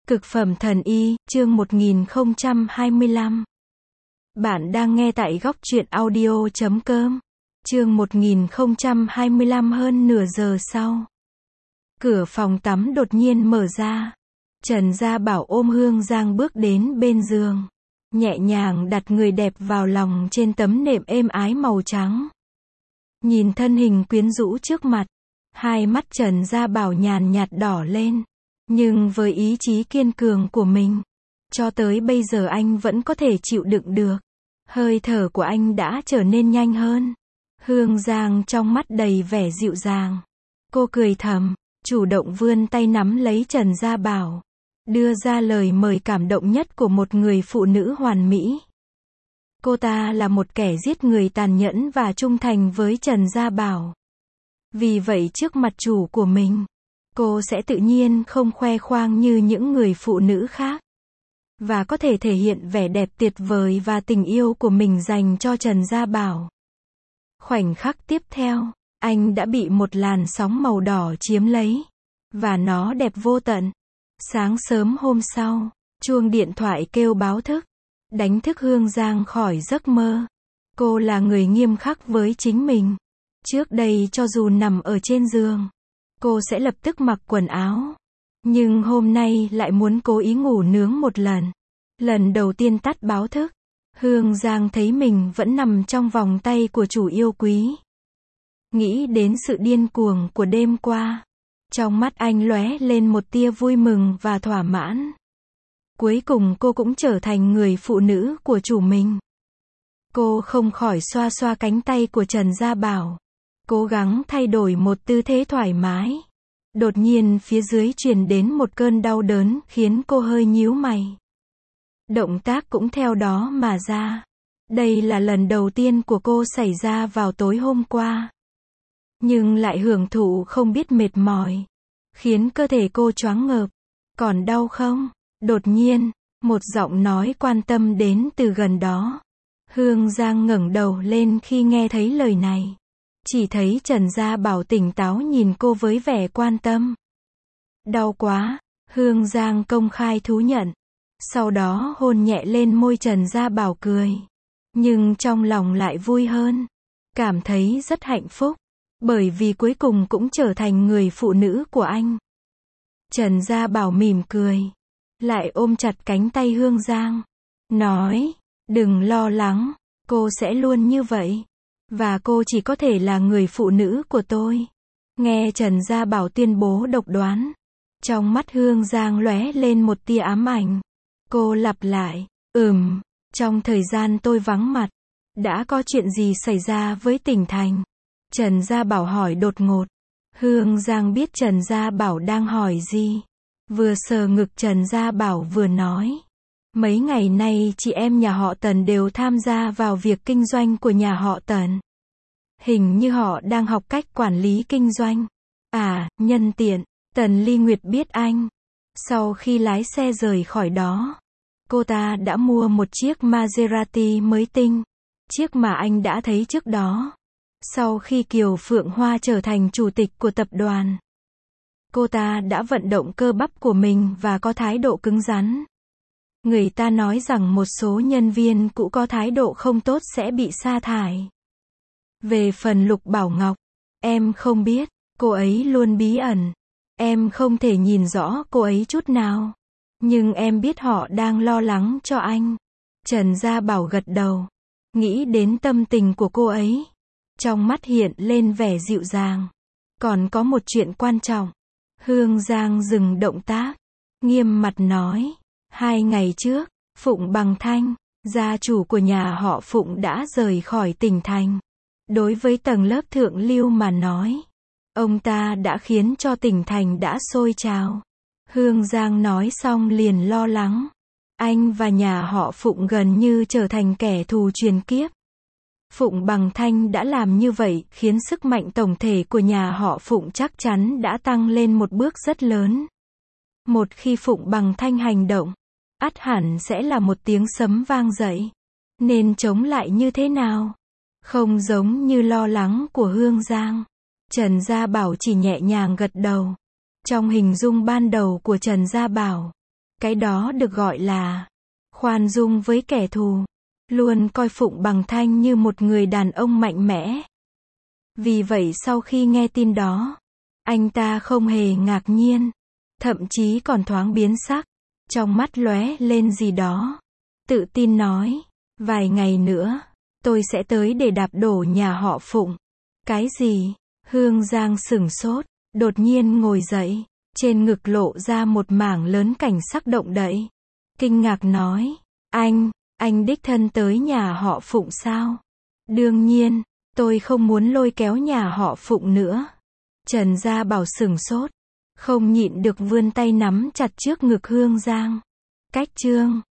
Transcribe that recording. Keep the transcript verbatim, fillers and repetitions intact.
Cực phẩm thần y, chương một nghìn không trăm hai mươi lăm. Bạn đang nghe tại góc truyện audio chấm com. Chương một nghìn không trăm hai mươi lăm. Hơn nửa giờ sau, cửa phòng tắm đột nhiên mở ra. Trần Gia Bảo ôm Hương Giang bước đến bên giường, nhẹ nhàng đặt người đẹp vào lòng trên tấm nệm êm ái màu trắng. Nhìn thân hình quyến rũ trước mặt, hai mắt Trần Gia Bảo nhàn nhạt đỏ lên. Nhưng với ý chí kiên cường của mình, cho tới bây giờ anh vẫn có thể chịu đựng được. Hơi thở của anh đã trở nên nhanh hơn. Hương Giang trong mắt đầy vẻ dịu dàng. Cô cười thầm, chủ động vươn tay nắm lấy Trần Gia Bảo, đưa ra lời mời cảm động nhất của một người phụ nữ hoàn mỹ. Cô ta là một kẻ giết người tàn nhẫn và trung thành với Trần Gia Bảo. Vì vậy trước mặt chủ của mình, cô sẽ tự nhiên không khoe khoang như những người phụ nữ khác, và có thể thể hiện vẻ đẹp tuyệt vời và tình yêu của mình dành cho Trần Gia Bảo. Khoảnh khắc tiếp theo, anh đã bị một làn sóng màu đỏ chiếm lấy, và nó đẹp vô tận. Sáng sớm hôm sau, chuông điện thoại kêu báo thức, đánh thức Hương Giang khỏi giấc mơ. Cô là người nghiêm khắc với chính mình. Trước đây cho dù nằm ở trên giường, cô sẽ lập tức mặc quần áo. Nhưng hôm nay lại muốn cố ý ngủ nướng một lần. Lần đầu tiên tắt báo thức, Hương Giang thấy mình vẫn nằm trong vòng tay của chủ yêu quý. Nghĩ đến sự điên cuồng của đêm qua, trong mắt anh lóe lên một tia vui mừng và thỏa mãn. Cuối cùng cô cũng trở thành người phụ nữ của chủ mình. Cô không khỏi xoa xoa cánh tay của Trần Gia Bảo, cố gắng thay đổi một tư thế thoải mái. Đột nhiên phía dưới truyền đến một cơn đau đớn khiến cô hơi nhíu mày. Động tác cũng theo đó mà ra. Đây là lần đầu tiên của cô xảy ra vào tối hôm qua. Nhưng lại hưởng thụ không biết mệt mỏi, khiến cơ thể cô choáng ngợp. Còn đau không? Đột nhiên, một giọng nói quan tâm đến từ gần đó. Hương Giang ngẩng đầu lên khi nghe thấy lời này. Chỉ thấy Trần Gia Bảo tỉnh táo nhìn cô với vẻ quan tâm. Đau quá, Hương Giang công khai thú nhận. Sau đó hôn nhẹ lên môi Trần Gia Bảo cười. Nhưng trong lòng lại vui hơn. Cảm thấy rất hạnh phúc. Bởi vì cuối cùng cũng trở thành người phụ nữ của anh. Trần Gia Bảo mỉm cười, lại ôm chặt cánh tay Hương Giang, nói, đừng lo lắng, cô sẽ luôn như vậy. Và cô chỉ có thể là người phụ nữ của tôi. Nghe Trần Gia Bảo tuyên bố độc đoán, trong mắt Hương Giang lóe lên một tia ám ảnh. Cô lặp lại, ừm, trong thời gian tôi vắng mặt, đã có chuyện gì xảy ra với Tỉnh Thành? Trần Gia Bảo hỏi đột ngột. Hương Giang biết Trần Gia Bảo đang hỏi gì. Vừa sờ ngực Trần Gia Bảo vừa nói. Mấy ngày nay chị em nhà họ Tần đều tham gia vào việc kinh doanh của nhà họ Tần. Hình như họ đang học cách quản lý kinh doanh. À, nhân tiện, Tần Ly Nguyệt biết anh. Sau khi lái xe rời khỏi đó, cô ta đã mua một chiếc Maserati mới tinh. Chiếc mà anh đã thấy trước đó. Sau khi Kiều Phượng Hoa trở thành chủ tịch của tập đoàn, cô ta đã vận động cơ bắp của mình và có thái độ cứng rắn. Người ta nói rằng một số nhân viên cũ có thái độ không tốt sẽ bị sa thải. Về phần Lục Bảo Ngọc, em không biết, cô ấy luôn bí ẩn. Em không thể nhìn rõ cô ấy chút nào. Nhưng em biết họ đang lo lắng cho anh. Trần Gia Bảo gật đầu, nghĩ đến tâm tình của cô ấy. Trong mắt hiện lên vẻ dịu dàng. Còn có một chuyện quan trọng. Hương Giang dừng động tác, nghiêm mặt nói. Hai ngày trước, Phụng Bằng Thanh, gia chủ của nhà họ Phụng đã rời khỏi Tỉnh Thành. Đối với tầng lớp thượng lưu mà nói, ông ta đã khiến cho Tỉnh Thành đã sôi trào. Hương Giang nói xong liền lo lắng. Anh và nhà họ Phụng gần như trở thành kẻ thù truyền kiếp. Phụng Bằng Thanh đã làm như vậy khiến sức mạnh tổng thể của nhà họ Phụng chắc chắn đã tăng lên một bước rất lớn. Một khi Phụng Bằng Thanh hành động, ắt hẳn sẽ là một tiếng sấm vang dậy. Nên chống lại như thế nào? Không giống như lo lắng của Hương Giang. Trần Gia Bảo chỉ nhẹ nhàng gật đầu. Trong hình dung ban đầu của Trần Gia Bảo, Cái đó được gọi là khoan dung với kẻ thù. Luôn coi Phụng Bằng Thanh như một người đàn ông mạnh mẽ. Vì vậy sau khi nghe tin đó, anh ta không hề ngạc nhiên, thậm chí còn thoáng biến sắc, trong mắt lóe lên gì đó. Tự tin nói, vài ngày nữa, tôi sẽ tới để đạp đổ nhà họ Phụng. Cái gì? Hương Giang sửng sốt, đột nhiên ngồi dậy, trên ngực lộ ra một mảng lớn cảnh sắc động đậy. Kinh ngạc nói, anh, anh đích thân tới nhà họ Phụng sao? Đương nhiên, tôi không muốn lôi kéo nhà họ Phụng nữa. Trần Gia Bảo sửng sốt, không nhịn được vươn tay nắm chặt trước ngực Hương Giang. Cách chương